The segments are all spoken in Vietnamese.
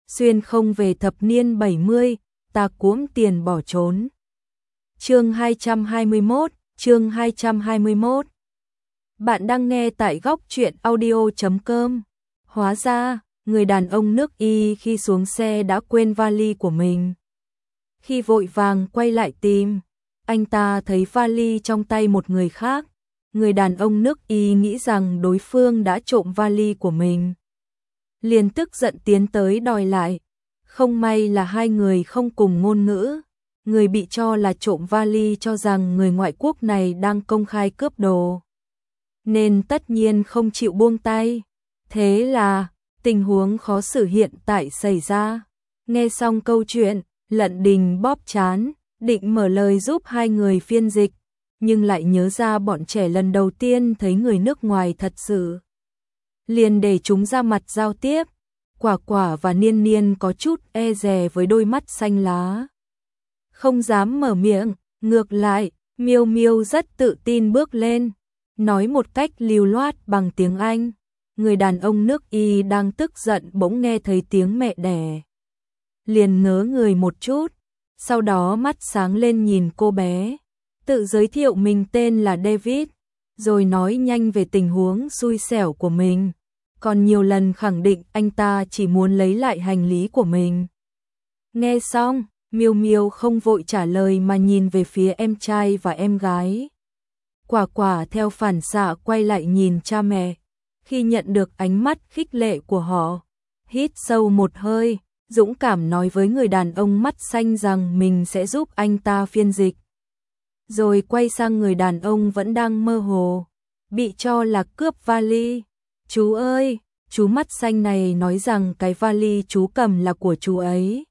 xuyên không về thập niên 70, ta cuỗm tiền bỏ trốn. Chương 221. Bạn đang nghe tại góc truyện audio.com. Hóa ra, người đàn ông nước Y khi xuống xe đã quên vali của mình. Khi vội vàng quay lại tìm, anh ta thấy vali trong tay một người khác. Người đàn ông nước Y nghĩ rằng đối phương đã trộm vali của mình, liền tức giận tiến tới đòi lại. Không may là hai người không cùng ngôn ngữ. Người bị cho là trộm vali cho rằng người ngoại quốc này đang công khai cướp đồ, nên tất nhiên không chịu buông tay. Thế là tình huống khó xử hiện tại xảy ra. Nghe xong câu chuyện, Lận Đình bóp trán, định mở lời giúp hai người phiên dịch, nhưng lại nhớ ra bọn trẻ lần đầu tiên thấy người nước ngoài thật sự, liền để chúng ra mặt giao tiếp. Quả Quả và Niên Niên có chút e dè với đôi mắt xanh lá, không dám mở miệng. Ngược lại, Miêu Miêu rất tự tin bước lên, nói một cách lưu loát bằng tiếng Anh. Người đàn ông nước Y đang tức giận bỗng nghe thấy tiếng mẹ đẻ, liền ngớ người một chút, sau đó mắt sáng lên nhìn cô bé, tự giới thiệu mình tên là David, rồi nói nhanh về tình huống xui xẻo của mình, còn nhiều lần khẳng định anh ta chỉ muốn lấy lại hành lý của mình. Nghe xong, Miêu Miêu không vội trả lời mà nhìn về phía em trai và em gái. Quả Quả theo phản xạ quay lại nhìn cha mẹ. Khi nhận được ánh mắt khích lệ của họ, hít sâu một hơi, dũng cảm nói với người đàn ông mắt xanh rằng mình sẽ giúp anh ta phiên dịch. Rồi quay sang người đàn ông vẫn đang mơ hồ, bị cho là cướp vali. Chú ơi, chú mắt xanh này nói rằng cái vali chú cầm là của chú ấy.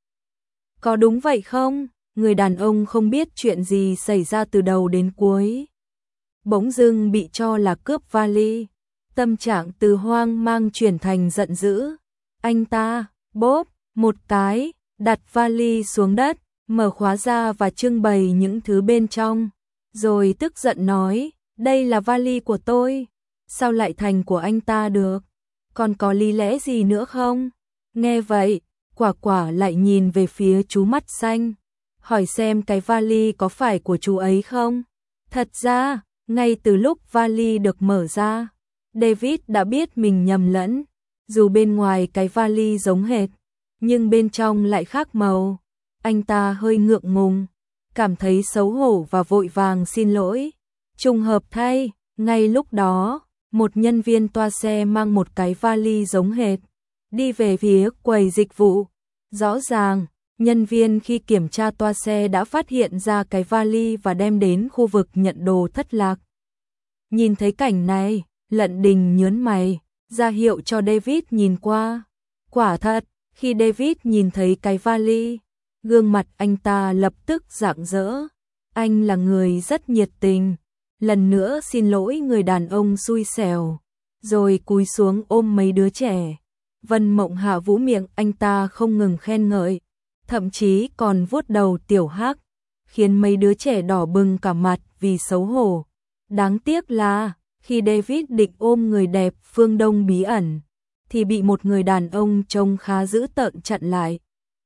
Có đúng vậy không? Người đàn ông không biết chuyện gì xảy ra từ đầu đến cuối, bỗng dưng bị cho là cướp vali. Tâm trạng từ hoang mang chuyển thành giận dữ. Anh ta bóp một cái, đặt vali xuống đất, mở khóa ra và trưng bày những thứ bên trong, rồi tức giận nói, đây là vali của tôi, sao lại thành của anh ta được? Còn có lý lẽ gì nữa không? Nghe vậy, Quả Quả lại nhìn về phía chú mắt xanh, hỏi xem cái vali có phải của chú ấy không? Thật ra, ngay từ lúc vali được mở ra, David đã biết mình nhầm lẫn. Dù bên ngoài cái vali giống hệt, nhưng bên trong lại khác màu. Anh ta hơi ngượng ngùng, cảm thấy xấu hổ và vội vàng xin lỗi. Trùng hợp thay, ngay lúc đó, một nhân viên toa xe mang một cái vali giống hệt, đi về phía quầy dịch vụ. Rõ ràng, nhân viên khi kiểm tra toa xe đã phát hiện ra cái vali và đem đến khu vực nhận đồ thất lạc. Nhìn thấy cảnh này, Lận Đình nhớn mày, ra hiệu cho David nhìn qua. Quả thật, khi David nhìn thấy cái vali, gương mặt anh ta lập tức rạng rỡ. Anh là người rất nhiệt tình, lần nữa xin lỗi người đàn ông xui xẻo, rồi cúi xuống ôm mấy đứa trẻ. Vân Mộng hạ vũ miệng anh ta không ngừng khen ngợi, thậm chí còn vuốt đầu Tiểu Hắc, khiến mấy đứa trẻ đỏ bừng cả mặt vì xấu hổ. Đáng tiếc là, khi David định ôm người đẹp phương Đông bí ẩn, thì bị một người đàn ông trông khá dữ tợn chặn lại.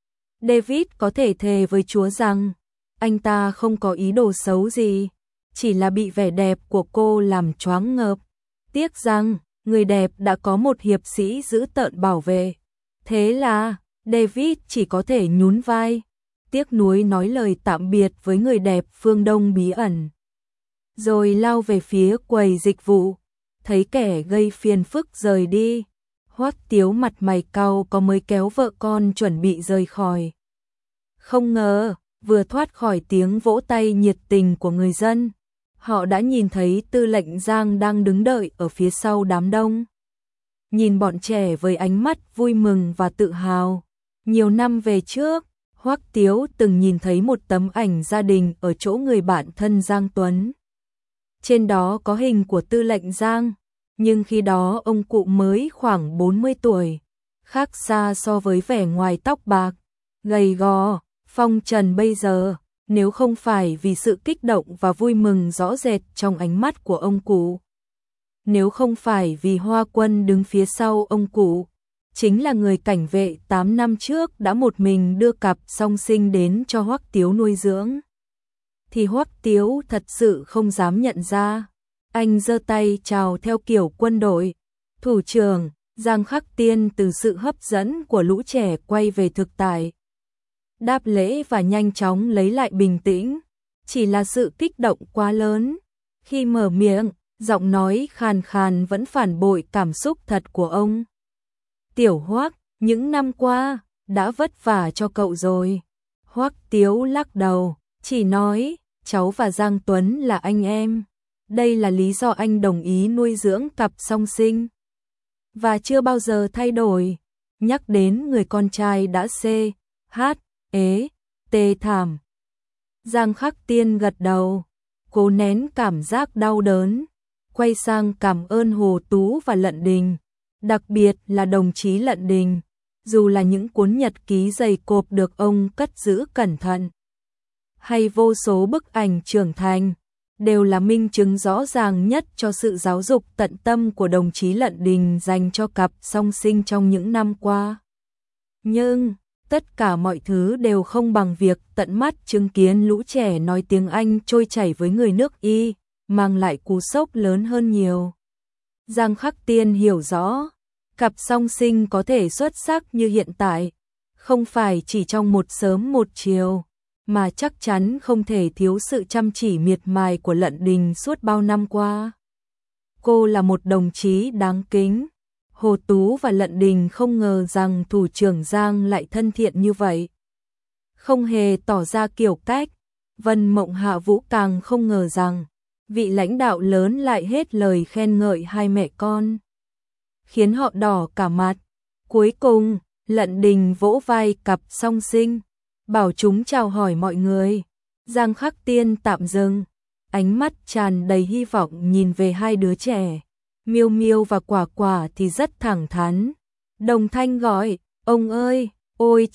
David có thể thề với Chúa rằng, anh ta không có ý đồ xấu gì, chỉ là bị vẻ đẹp của cô làm choáng ngợp. Tiếc rằng, người đẹp đã có một hiệp sĩ dữ tợn bảo vệ. Thế là, David chỉ có thể nhún vai, tiếc nuối nói lời tạm biệt với người đẹp phương Đông bí ẩn, rồi lao về phía quầy dịch vụ. Thấy kẻ gây phiền phức rời đi, Hoắc Tiếu mặt mày cau có mới kéo vợ con chuẩn bị rời khỏi. Không ngờ, vừa thoát khỏi tiếng vỗ tay nhiệt tình của người dân, họ đã nhìn thấy Tư lệnh Giang đang đứng đợi ở phía sau đám đông. Nhìn bọn trẻ với ánh mắt vui mừng và tự hào. Nhiều năm về trước, Hoắc Tiếu từng nhìn thấy một tấm ảnh gia đình ở chỗ người bạn thân Giang Tuấn. Trên đó có hình của Tư lệnh Giang, nhưng khi đó ông cụ mới khoảng 40 tuổi, khác xa so với vẻ ngoài tóc bạc, gầy gò, phong trần bây giờ. Nếu không phải vì sự kích động và vui mừng rõ rệt trong ánh mắt của ông cụ, nếu không phải vì Hoa Quân đứng phía sau ông cụ, chính là người cảnh vệ 8 năm trước đã một mình đưa cặp song sinh đến cho Hoắc Tiếu nuôi dưỡng. Thì Hoắc Tiếu thật sự không dám nhận ra. Anh giơ tay chào theo kiểu quân đội. Thủ trưởng, Giang Khắc Tiên từ sự hấp dẫn của lũ trẻ quay về thực tại. Đáp lễ và nhanh chóng lấy lại bình tĩnh. Chỉ là sự kích động quá lớn. Khi mở miệng, giọng nói khàn khàn vẫn phản bội cảm xúc thật của ông. Tiểu Hoắc, những năm qua, đã vất vả cho cậu rồi. Hoắc Tiếu lắc đầu, chỉ nói, cháu và Giang Tuấn là anh em. Đây là lý do anh đồng ý nuôi dưỡng cặp song sinh. Và chưa bao giờ thay đổi. Nhắc đến người con trai đã tê thảm. Giang Khắc Tiên gật đầu, cố nén cảm giác đau đớn, quay sang cảm ơn Hồ Tú và Lận Đình, đặc biệt là đồng chí Lận Đình, dù là những cuốn nhật ký dày cộp được ông cất giữ cẩn thận, hay vô số bức ảnh trưởng thành, đều là minh chứng rõ ràng nhất cho sự giáo dục tận tâm của đồng chí Lận Đình dành cho cặp song sinh trong những năm qua. Nhưng tất cả mọi thứ đều không bằng việc tận mắt chứng kiến lũ trẻ nói tiếng Anh trôi chảy với người nước Y, mang lại cú sốc lớn hơn nhiều. Giang Khắc Tiên hiểu rõ, cặp song sinh có thể xuất sắc như hiện tại, không phải chỉ trong một sớm một chiều, mà chắc chắn không thể thiếu sự chăm chỉ miệt mài của Lận Đình suốt bao năm qua. Cô là một đồng chí đáng kính. Hồ Tú và Lận Đình không ngờ rằng thủ trưởng Giang lại thân thiện như vậy. Không hề tỏ ra kiểu cách. Vân Mộng Hạ Vũ càng không ngờ rằng vị lãnh đạo lớn lại hết lời khen ngợi hai mẹ con, khiến họ đỏ cả mặt. Cuối cùng, Lận Đình vỗ vai cặp song sinh, bảo chúng chào hỏi mọi người. Giang Khắc Tiên tạm dừng, ánh mắt tràn đầy hy vọng nhìn về hai đứa trẻ. Miêu Miêu và Quả Quả thì rất thẳng thắn. Đồng thanh gọi, ông ơi, ôi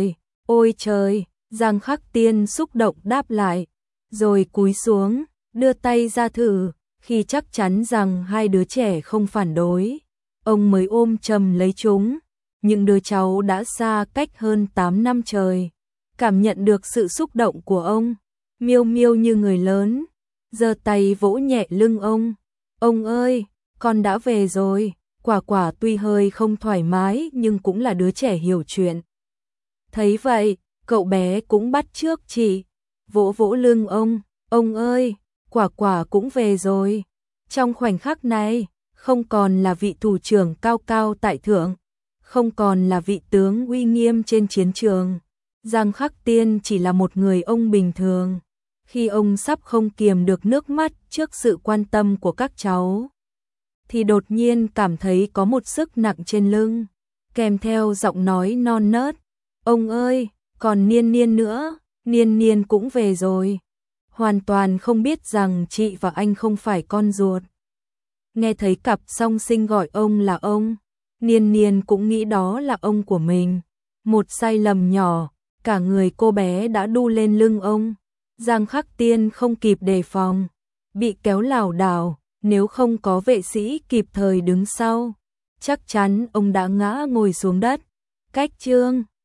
trời, Giang Khắc Tiên xúc động đáp lại, rồi cúi xuống, đưa tay ra thử, khi chắc chắn rằng hai đứa trẻ không phản đối, ông mới ôm chầm lấy chúng. Những đứa cháu đã xa cách hơn 8 năm trời, cảm nhận được sự xúc động của ông. Miêu Miêu như người lớn, giơ tay vỗ nhẹ lưng ông ơi, con đã về rồi. Quả Quả tuy hơi không thoải mái nhưng cũng là đứa trẻ hiểu chuyện. Thấy vậy, cậu bé cũng bắt chước chị, vỗ vỗ lưng ông ơi, Quả Quả cũng về rồi. Trong khoảnh khắc này, không còn là vị thủ trưởng cao cao tại thượng, không còn là vị tướng uy nghiêm trên chiến trường. Giang Khắc Tiên chỉ là một người ông bình thường. Khi ông sắp không kiềm được nước mắt trước sự quan tâm của các cháu, thì đột nhiên cảm thấy có một sức nặng trên lưng, kèm theo giọng nói non nớt. Ông ơi, còn Niên Niên nữa, Niên Niên cũng về rồi. Hoàn toàn không biết rằng chị và anh không phải con ruột. Nghe thấy cặp song sinh gọi ông là ông, Niên Niên cũng nghĩ đó là ông của mình. Một sai lầm nhỏ, cả người cô bé đã đu lên lưng ông. Giang Khắc Tiên không kịp đề phòng, bị kéo lảo đảo, nếu không có vệ sĩ kịp thời đứng sau, chắc chắn ông đã ngã ngồi xuống đất. Cách chương